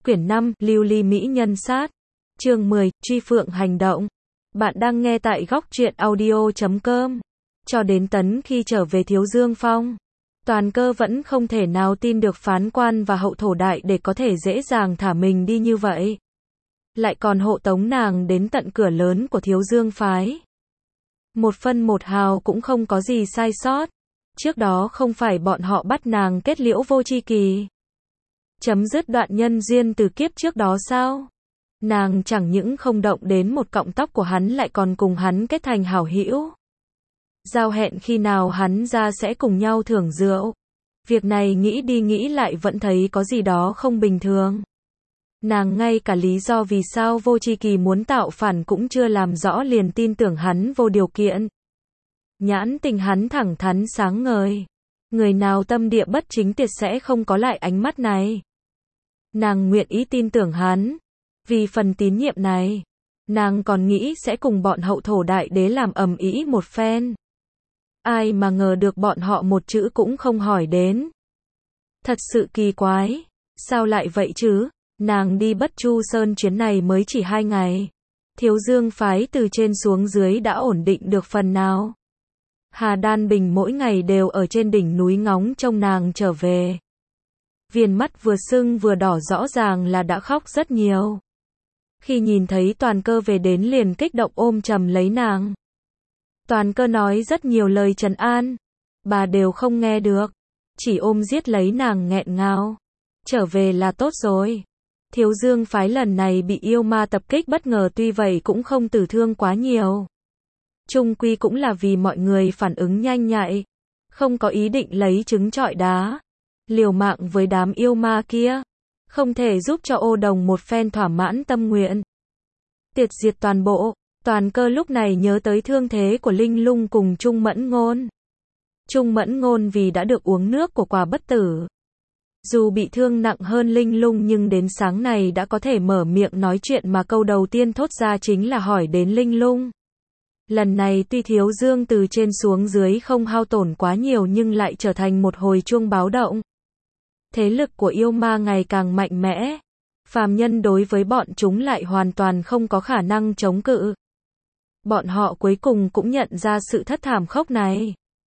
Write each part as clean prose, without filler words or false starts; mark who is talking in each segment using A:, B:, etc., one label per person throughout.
A: Quyển 5, Lưu ly mỹ nhân sát. Chương 10, Truy phượng hành động. Bạn đang nghe tại góc truyện audio.com. Cho đến tấn khi trở về Thiếu Dương Phong, Toàn Cơ vẫn không thể nào tin được phán quan và hậu thổ đại để có thể dễ dàng thả mình đi như vậy. Lại còn hộ tống nàng đến tận cửa lớn của Thiếu Dương phái. Một phân một hào cũng không có gì sai sót. Trước đó không phải bọn họ bắt nàng kết liễu vô tri kỳ, chấm dứt đoạn nhân duyên từ kiếp trước đó sao? Nàng chẳng những không động đến một cọng tóc của hắn lại còn cùng hắn kết thành hảo hữu. Giao hẹn khi nào hắn ra sẽ cùng nhau thưởng rượu. Việc này nghĩ đi nghĩ lại vẫn thấy có gì đó không bình thường. Nàng ngay cả lý do vì sao vô tri kỳ muốn tạo phản cũng chưa làm rõ liền tin tưởng hắn vô điều kiện. Nhãn tình hắn thẳng thắn sáng ngời. Người nào tâm địa bất chính tuyệt sẽ không có lại ánh mắt này. Nàng nguyện ý tin tưởng hắn. Vì phần tín nhiệm này, nàng còn nghĩ sẽ cùng bọn hậu thổ đại đế làm ầm ĩ một phen. Ai mà ngờ được bọn họ một chữ cũng không hỏi đến. Thật sự kỳ quái. Sao lại vậy chứ? Nàng đi Bất Chu Sơn chuyến này mới chỉ 2 ngày. Thiếu Dương phái từ trên xuống dưới đã ổn định được phần nào. Hà Đan Bình mỗi ngày đều ở trên đỉnh núi ngóng trông nàng trở về. Viền mắt vừa sưng vừa đỏ rõ ràng là đã khóc rất nhiều. Khi nhìn thấy Toàn Cơ về đến liền kích động ôm chầm lấy nàng. Toàn Cơ nói rất nhiều lời trấn an. Bà đều không nghe được. Chỉ ôm giết lấy nàng nghẹn ngào. Trở về là tốt rồi. Thiếu Dương phái lần này bị yêu ma tập kích bất ngờ tuy vậy cũng không tử thương quá nhiều. Chung quy cũng là vì mọi người phản ứng nhanh nhạy. Không có ý định lấy trứng trọi đá. Liều mạng với đám yêu ma kia. Không thể giúp cho Ô Đồng một phen thỏa mãn tâm nguyện. Tiệt diệt toàn bộ. Toàn Cơ lúc này nhớ tới thương thế của Linh Lung cùng Trung Mẫn Ngôn. Trung Mẫn Ngôn vì đã được uống nước của quả bất tử. Dù bị thương nặng hơn Linh Lung nhưng đến sáng này đã có thể mở miệng nói chuyện mà câu đầu tiên thốt ra chính là hỏi đến Linh Lung. Lần này tuy Thiếu Dương từ trên xuống dưới không hao tổn quá nhiều nhưng lại trở thành một hồi chuông báo động. Thế lực của yêu ma ngày càng mạnh mẽ. Phàm nhân đối với bọn chúng lại hoàn toàn không có khả năng chống cự. Bọn họ cuối cùng cũng nhận ra sự thất thảm khốc này.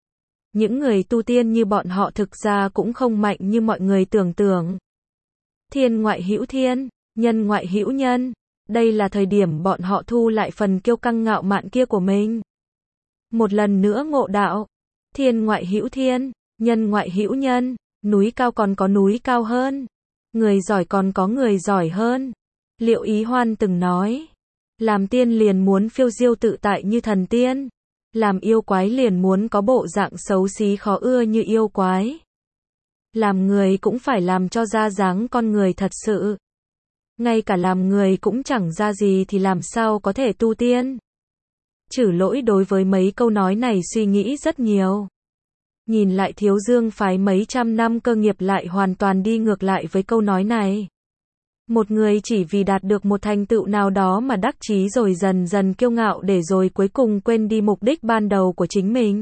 A: Những người tu tiên như bọn họ thực ra cũng không mạnh như mọi người tưởng tượng. Thiên ngoại hữu thiên, nhân ngoại hữu nhân. Đây là thời điểm bọn họ thu lại phần kiêu căng ngạo mạn kia của mình. Một lần nữa ngộ đạo. Thiên ngoại hữu thiên, nhân ngoại hữu nhân. Núi cao còn có núi cao hơn. Người giỏi còn có người giỏi hơn. Liệu Ý Hoan từng nói. Làm tiên liền muốn phiêu diêu tự tại như thần tiên. Làm yêu quái liền muốn có bộ dạng xấu xí khó ưa như yêu quái. Làm người cũng phải làm cho ra dáng con người thật sự. Ngay cả làm người cũng chẳng ra gì thì làm sao có thể tu tiên. Trừ Lỗi đối với mấy câu nói này suy nghĩ rất nhiều. Nhìn lại Thiếu Dương phái mấy trăm năm cơ nghiệp lại hoàn toàn đi ngược lại với câu nói này. Một người chỉ vì đạt được một thành tựu nào đó mà đắc chí rồi dần dần kiêu ngạo để rồi cuối cùng quên đi mục đích ban đầu của chính mình.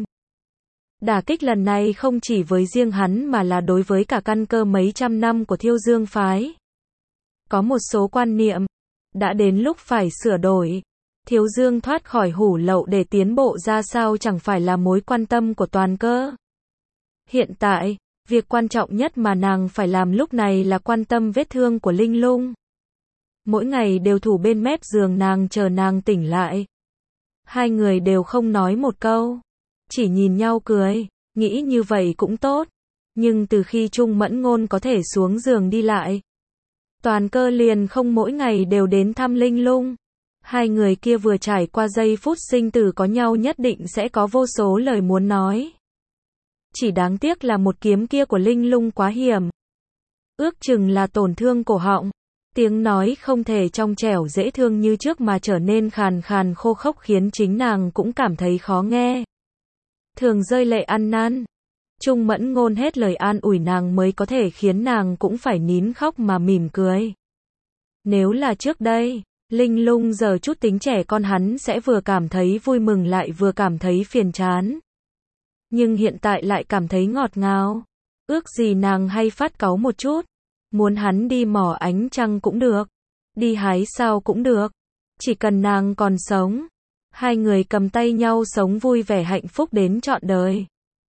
A: Đả kích lần này không chỉ với riêng hắn mà là đối với cả căn cơ mấy trăm năm của Thiếu Dương phái. Có một số quan niệm đã đến lúc phải sửa đổi. Thiếu Dương thoát khỏi hủ lậu để tiến bộ ra sao chẳng phải là mối quan tâm của Toàn Cơ. Hiện tại, việc quan trọng nhất mà nàng phải làm lúc này là quan tâm vết thương của Linh Lung. Mỗi ngày đều thủ bên mép giường nàng chờ nàng tỉnh lại. Hai người đều không nói một câu. Chỉ nhìn nhau cười, nghĩ như vậy cũng tốt. Nhưng từ khi Trung Mẫn Ngôn có thể xuống giường đi lại, Toàn Cơ liền không mỗi ngày đều đến thăm Linh Lung. Hai người kia vừa trải qua giây phút sinh tử có nhau nhất định sẽ có vô số lời muốn nói. Chỉ đáng tiếc là một kiếm kia của Linh Lung quá hiểm. Ước chừng là tổn thương cổ họng. Tiếng nói không thể trong trẻo dễ thương như trước mà trở nên khàn khàn khô khốc khiến chính nàng cũng cảm thấy khó nghe. Thường rơi lệ ăn năn. Trung Mẫn Ngôn hết lời an ủi nàng mới có thể khiến nàng cũng phải nín khóc mà mỉm cười. Nếu là trước đây, Linh Lung giờ chút tính trẻ con hắn sẽ vừa cảm thấy vui mừng lại vừa cảm thấy phiền chán. Nhưng hiện tại lại cảm thấy ngọt ngào. Ước gì nàng hay phát cáu một chút. Muốn hắn đi mò ánh trăng cũng được, đi hái sao cũng được, chỉ cần nàng còn sống. Hai người cầm tay nhau sống vui vẻ hạnh phúc đến trọn đời.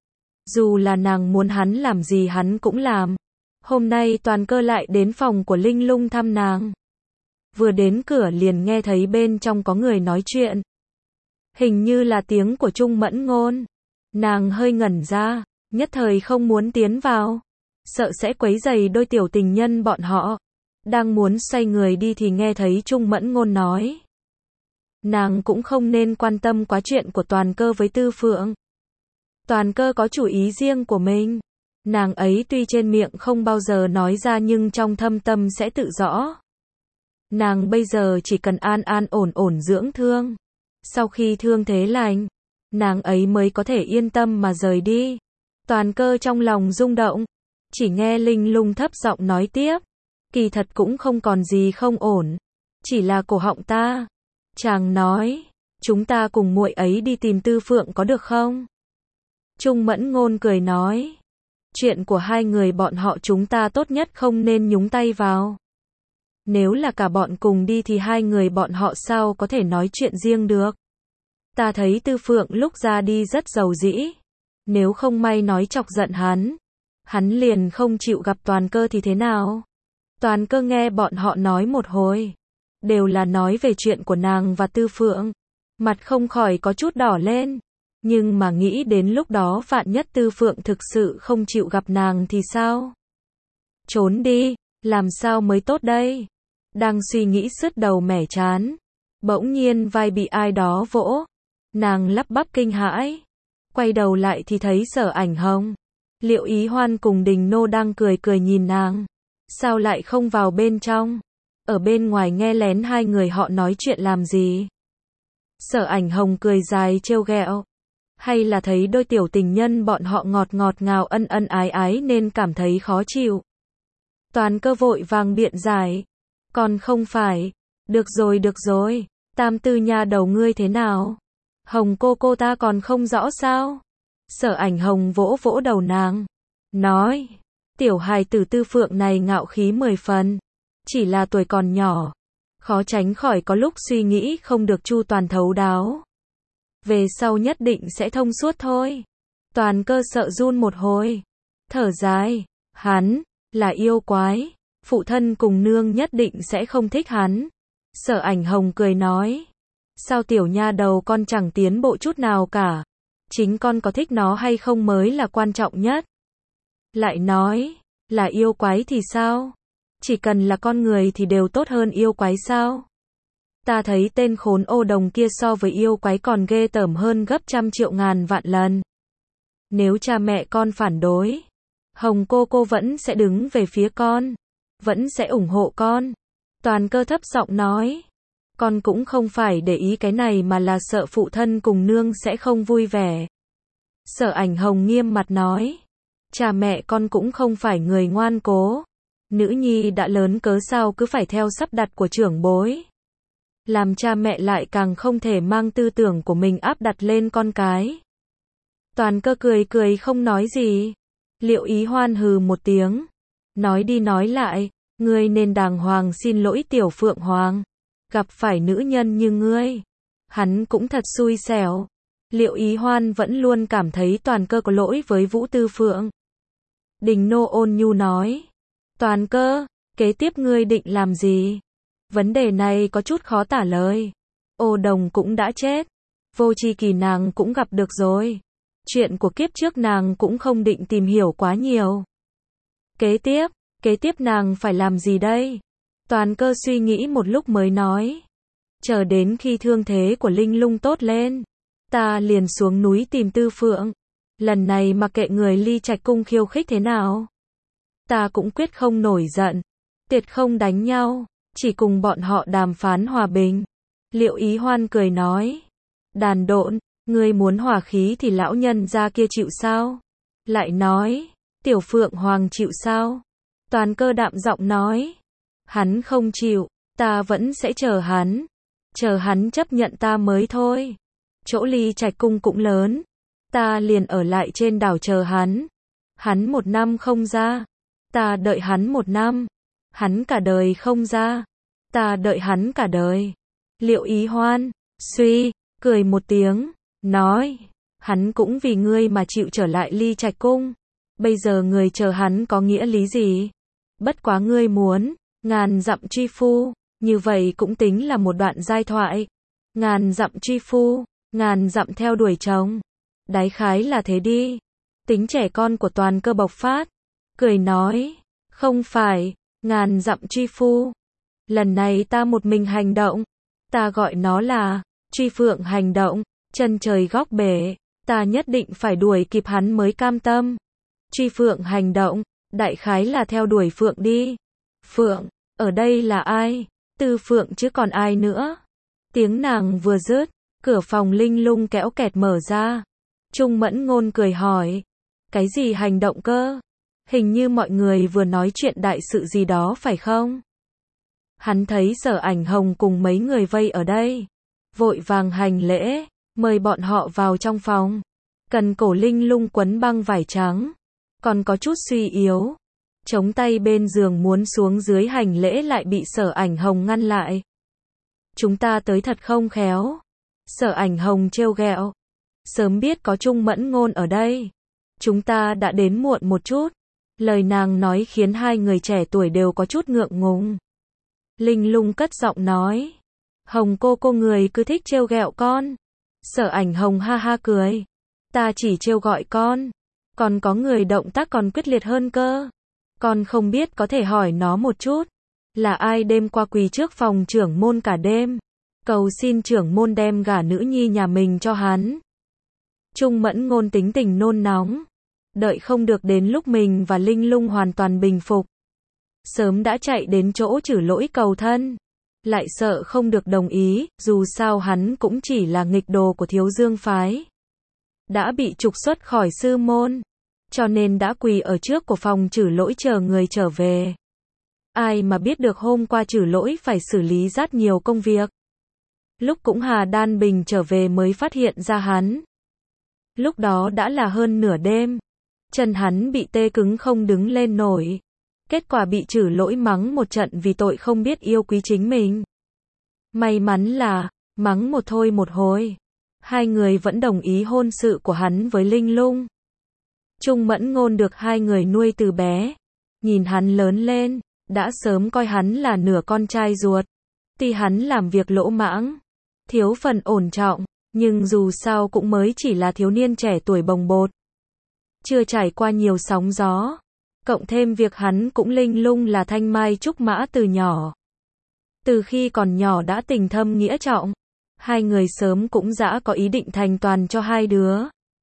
A: Dù là nàng muốn hắn làm gì hắn cũng làm. Hôm nay Toàn Cơ lại đến phòng của Linh Lung thăm nàng. Vừa đến cửa liền nghe thấy bên trong có người nói chuyện. Hình như là tiếng của Trung Mẫn Ngôn. Nàng hơi ngẩn ra, nhất thời không muốn tiến vào, sợ sẽ quấy rầy đôi tiểu tình nhân bọn họ. Đang muốn xoay người đi thì nghe thấy Trung Mẫn Ngôn nói. Nàng cũng không nên quan tâm quá chuyện của Toàn Cơ với Tư Phượng. Toàn Cơ có chủ ý riêng của mình. Nàng ấy tuy trên miệng không bao giờ nói ra nhưng trong thâm tâm sẽ tự rõ. Nàng bây giờ chỉ cần an an ổn ổn dưỡng thương. Sau khi thương thế lành, nàng ấy mới có thể yên tâm mà rời đi. Toàn Cơ trong lòng rung động, chỉ nghe Linh Lung thấp giọng nói tiếp. Kỳ thật cũng không còn gì không ổn, chỉ là cổ họng ta. Chàng nói, chúng ta cùng muội ấy đi tìm Tư Phượng có được không? Trung Mẫn Ngôn cười nói, chuyện của hai người bọn họ chúng ta tốt nhất không nên nhúng tay vào. Nếu là cả bọn cùng đi thì hai người bọn họ sao có thể nói chuyện riêng được. Ta thấy Tư Phượng lúc ra đi rất giàu dĩ. Nếu không may nói chọc giận hắn liền không chịu gặp Toàn Cơ thì thế nào? Toàn Cơ nghe bọn họ nói một hồi, đều là nói về chuyện của nàng và Tư Phượng. Mặt không khỏi có chút đỏ lên. Nhưng mà nghĩ đến lúc đó vạn nhất Tư Phượng thực sự không chịu gặp nàng thì sao? Trốn đi, làm sao mới tốt đây? Đang suy nghĩ sứt đầu mẻ chán. Bỗng nhiên vai bị ai đó vỗ. Nàng lắp bắp kinh hãi. Quay đầu lại thì thấy Sở Ảnh Hồng, Liệu Ý Hoan cùng Đình Nô đang cười cười nhìn nàng. Sao lại không vào bên trong? Ở bên ngoài nghe lén hai người họ nói chuyện làm gì? Sở Ảnh Hồng cười dài trêu ghẹo. Hay là thấy đôi tiểu tình nhân bọn họ ngọt ngọt ngào ân ân ái ái nên cảm thấy khó chịu. Toàn Cơ vội vàng biện giải. Còn không phải. Được rồi. Tam tư nha đầu ngươi thế nào? Hồng cô ta còn không rõ sao? Sở Ảnh Hồng vỗ vỗ đầu nàng. Nói. Tiểu hài tử Tư Phượng này ngạo khí 10 phần. Chỉ là tuổi còn nhỏ. Khó tránh khỏi có lúc suy nghĩ không được chu toàn thấu đáo. Về sau nhất định sẽ thông suốt thôi. Toàn Cơ sợ run một hồi. Thở dài. Hắn là yêu quái. Phụ thân cùng nương nhất định sẽ không thích hắn. Sở Ảnh Hồng cười nói. Sao tiểu nha đầu con chẳng tiến bộ chút nào cả. Chính con có thích nó hay không mới là quan trọng nhất. Lại nói, là yêu quái thì sao? Chỉ cần là con người thì đều tốt hơn yêu quái sao? Ta thấy tên khốn ô đồng kia so với yêu quái còn ghê tởm hơn gấp trăm triệu ngàn vạn lần. Nếu cha mẹ con phản đối, Hồng cô vẫn sẽ đứng về phía con, vẫn sẽ ủng hộ con. Toàn Cơ thấp giọng nói. Con cũng không phải để ý cái này mà là sợ phụ thân cùng nương sẽ không vui vẻ. Sở Ảnh Hồng nghiêm mặt nói. Cha mẹ con cũng không phải người ngoan cố. Nữ nhi đã lớn cớ sao cứ phải theo sắp đặt của trưởng bối. Làm cha mẹ lại càng không thể mang tư tưởng của mình áp đặt lên con cái. Toàn Cơ cười không nói gì. Liệu Ý Hoan hừ một tiếng. Nói đi nói lại, ngươi nên đàng hoàng xin lỗi Tiểu Phượng Hoàng. Gặp phải nữ nhân như ngươi, hắn cũng thật xui xẻo. Liệu Ý Hoan vẫn luôn cảm thấy Toàn Cơ có lỗi với Vũ Tư Phượng. Đình Nô ôn nhu nói. Toàn Cơ, kế tiếp ngươi định làm gì? Vấn đề này có chút khó tả lời. Ô đồng cũng đã chết. Vô Tri Kỳ nàng cũng gặp được rồi. Chuyện của kiếp trước nàng cũng không định tìm hiểu quá nhiều. Kế tiếp nàng phải làm gì đây? Toàn Cơ suy nghĩ một lúc mới nói. Chờ đến khi thương thế của Linh Lung tốt lên, ta liền xuống núi tìm Tư Phượng. Lần này mặc kệ người Ly Trạch Cung khiêu khích thế nào, ta cũng quyết không nổi giận, tuyệt không đánh nhau, chỉ cùng bọn họ đàm phán hòa bình. Liệu Ý Hoan cười nói. Đàn độn, ngươi muốn hòa khí thì lão nhân gia kia chịu sao? Lại nói, Tiểu Phượng Hoàng chịu sao? Toàn Cơ đạm giọng nói. Hắn không chịu, ta vẫn sẽ chờ hắn chấp nhận ta mới thôi. Chỗ Ly Trạch Cung cũng lớn, ta liền ở lại trên đảo chờ hắn. Hắn 1 năm không ra, ta đợi hắn 1 năm. Hắn cả đời không ra. Ta đợi hắn cả đời. Liệu Ý Hoan, suy, cười một tiếng, nói, hắn cũng vì ngươi mà chịu trở lại Ly Trạch Cung. Bây giờ người chờ hắn có nghĩa lý gì? Bất quá ngươi muốn, ngàn dặm truy phu, như vậy cũng tính là một đoạn giai thoại. Ngàn dặm truy phu, ngàn dặm theo đuổi chồng. Đại khái là thế đi. Tính trẻ con của Toàn Cơ bộc phát, cười nói, không phải, ngàn dặm truy phu. Lần này ta một mình hành động. Ta gọi nó là, truy phượng hành động, chân trời góc bể, ta nhất định phải đuổi kịp hắn mới cam tâm. Truy phượng hành động, đại khái là theo đuổi phượng đi. Phượng, ở đây là ai? Tư Phượng chứ còn ai nữa? Tiếng nàng vừa dứt, cửa phòng linh lung kéo kẹt mở ra. Trung Mẫn Ngôn cười hỏi, cái gì hành động cơ? Hình như mọi người vừa nói chuyện đại sự gì đó phải không? Hắn thấy Sở Ảnh Hồng cùng mấy người vây ở đây, vội vàng hành lễ, mời bọn họ vào trong phòng. Cần cổ linh lung quấn băng vải trắng, còn có chút suy yếu, chống tay bên giường muốn xuống dưới hành lễ lại bị Sở Ảnh Hồng ngăn lại. Chúng ta tới thật không khéo. Sở Ảnh Hồng trêu ghẹo. Sớm biết có Trung Mẫn Ngôn ở đây, chúng ta đã đến muộn một chút. Lời nàng nói khiến hai người trẻ tuổi đều có chút ngượng ngùng. Linh lung cất giọng nói, Hồng cô người cứ thích trêu ghẹo con. Sở Ảnh Hồng ha ha cười, ta chỉ trêu gọi con, còn có người động tác còn quyết liệt hơn cơ. Con không biết có thể hỏi nó một chút, là ai đêm qua quỳ trước phòng trưởng môn cả đêm, cầu xin trưởng môn đem gả nữ nhi nhà mình cho hắn. Trung Mẫn Ngôn tính tình nôn nóng, đợi không được đến lúc mình và Linh lung hoàn toàn bình phục, sớm đã chạy đến chỗ Trử Lỗi cầu thân. Lại sợ không được đồng ý, dù sao hắn cũng chỉ là nghịch đồ của Thiếu Dương phái, đã bị trục xuất khỏi sư môn, cho nên đã quỳ ở trước của phòng Trử Lỗi chờ người trở về. Ai mà biết được hôm qua Trử Lỗi phải xử lý rất nhiều công việc. Lúc cũng Hà Đan Bình trở về mới phát hiện ra hắn. Lúc đó đã là hơn nửa đêm, chân hắn bị tê cứng không đứng lên nổi. Kết quả bị Trử Lỗi mắng một trận vì tội không biết yêu quý chính mình. May mắn là, mắng một thôi một hồi, hai người vẫn đồng ý hôn sự của hắn với Linh lung. Trung Mẫn Ngôn được hai người nuôi từ bé, nhìn hắn lớn lên, đã sớm coi hắn là nửa con trai ruột. Tuy hắn làm việc lỗ mãng, thiếu phần ổn trọng, nhưng dù sao cũng mới chỉ là thiếu niên trẻ tuổi bồng bột, chưa trải qua nhiều sóng gió. Cộng thêm việc hắn cũng Linh lung là thanh mai trúc mã từ nhỏ. Từ khi còn nhỏ đã tình thâm nghĩa trọng, hai người sớm cũng đã có ý định thành toàn cho hai đứa.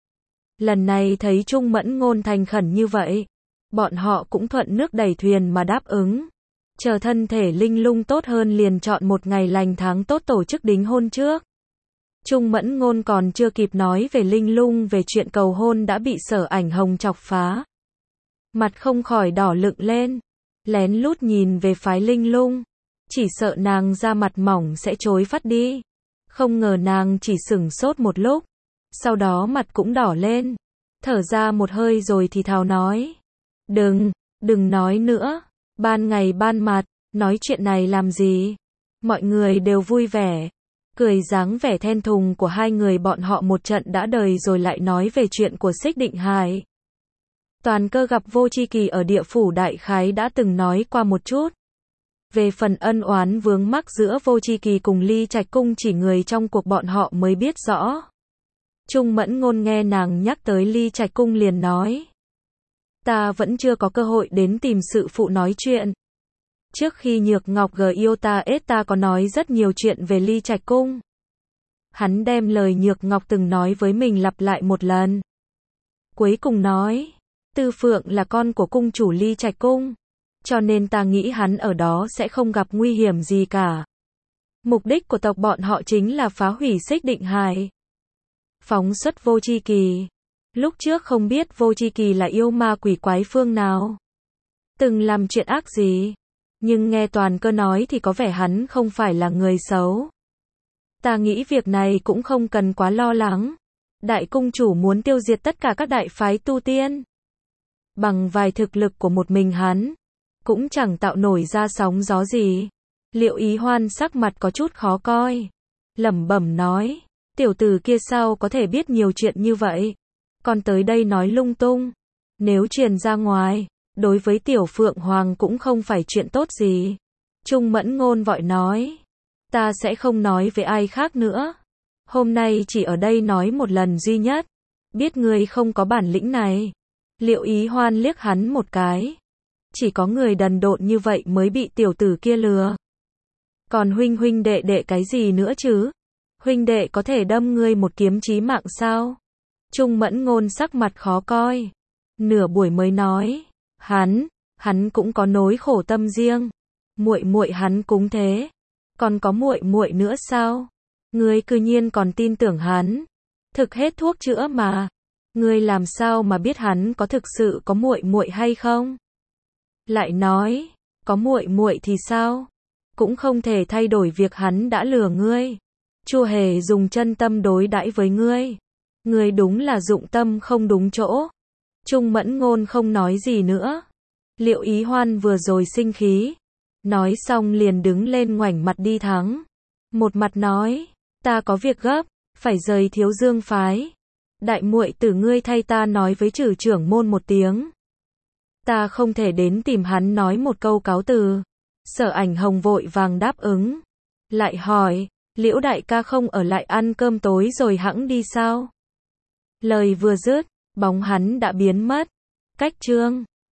A: Lần này thấy Trung Mẫn Ngôn thành khẩn như vậy, bọn họ cũng thuận nước đẩy thuyền mà đáp ứng. Chờ thân thể Linh lung tốt hơn liền chọn một ngày lành tháng tốt tổ chức đính hôn trước. Trung Mẫn Ngôn còn chưa kịp nói về Linh lung về chuyện cầu hôn đã bị Sở Ảnh Hồng chọc phá. Mặt không khỏi đỏ lựng lên, lén lút nhìn về phái Linh lung, chỉ sợ nàng da mặt mỏng sẽ chối phát đi. Không ngờ nàng chỉ sửng sốt một lúc, sau đó mặt cũng đỏ lên, thở ra một hơi rồi thì thào nói, đừng nói nữa, ban ngày ban mặt, nói chuyện này làm gì. Mọi người đều vui vẻ, cười dáng vẻ thẹn thùng của hai người bọn họ một trận đã đời rồi lại nói về chuyện của Xích Định Hải. Toàn Cơ gặp Vô Chi Kỳ ở địa phủ đại khái đã từng nói qua một chút. Về phần ân oán vướng mắc giữa Vô Chi Kỳ cùng Ly Trạch Cung chỉ người trong cuộc bọn họ mới biết rõ. Trung Mẫn Ngôn nghe nàng nhắc tới Ly Trạch Cung liền nói, ta vẫn chưa có cơ hội đến tìm sự phụ nói chuyện. Trước khi Nhược Ngọc yêu ta ta có nói rất nhiều chuyện về Ly Trạch Cung. Hắn đem lời Nhược Ngọc từng nói với mình lặp lại một lần. Cuối cùng nói, Tư Phượng là con của cung chủ Ly Trạch Cung, cho nên ta nghĩ hắn ở đó sẽ không gặp nguy hiểm gì cả. Mục đích của tộc bọn họ chính là phá hủy Xích Định Hải, phóng xuất Vô Chi Kỳ. Lúc trước không biết Vô Chi Kỳ là yêu ma quỷ quái phương nào, từng làm chuyện ác gì, nhưng nghe Toàn Cơ nói thì có vẻ hắn không phải là người xấu. Ta nghĩ việc này cũng không cần quá lo lắng. Đại cung chủ muốn tiêu diệt tất cả các đại phái tu tiên. Bằng vài thực lực của một mình hắn, cũng chẳng tạo nổi ra sóng gió gì. Liệu Ý Hoan sắc mặt có chút khó coi, lẩm bẩm nói, tiểu tử kia sao có thể biết nhiều chuyện như vậy, còn tới đây nói lung tung, nếu truyền ra ngoài, đối với Tiểu Phượng Hoàng cũng không phải chuyện tốt gì. Trung Mẫn Ngôn vội nói, ta sẽ không nói với ai khác nữa, hôm nay chỉ ở đây nói một lần duy nhất, biết ngươi không có bản lĩnh này. Liệu Ý Hoan liếc hắn một cái, chỉ có người đần độn như vậy mới bị tiểu tử kia lừa. Còn huynh đệ đệ cái gì nữa chứ? Huynh đệ có thể đâm ngươi một kiếm chí mạng sao? Trung Mẫn Ngôn sắc mặt khó coi, nửa buổi mới nói, hắn cũng có nỗi khổ tâm riêng, muội hắn cũng thế, còn có muội nữa sao? Ngươi cư nhiên còn tin tưởng hắn, thực hết thuốc chữa mà, ngươi làm sao mà biết hắn có thực sự có muội hay không? Lại nói, có muội thì sao? Cũng không thể thay đổi việc hắn đã lừa ngươi. Chu Hề dùng chân tâm đối đãi với ngươi. Ngươi đúng là dụng tâm không đúng chỗ. Trung Mẫn Ngôn không nói gì nữa. Liệu Ý Hoan vừa rồi sinh khí, nói xong liền đứng lên ngoảnh mặt đi thắng. Một mặt nói, ta có việc gấp, phải rời Thiếu Dương phái. Đại muội tử ngươi thay ta nói với Trử trưởng môn một tiếng. Ta không thể đến tìm hắn nói một câu cáo từ. Sở Ảnh Hồng vội vàng đáp ứng. Lại hỏi, Liễu đại ca không ở lại ăn cơm tối rồi hẵng đi sao? Lời vừa dứt, bóng hắn đã biến mất. Cách chương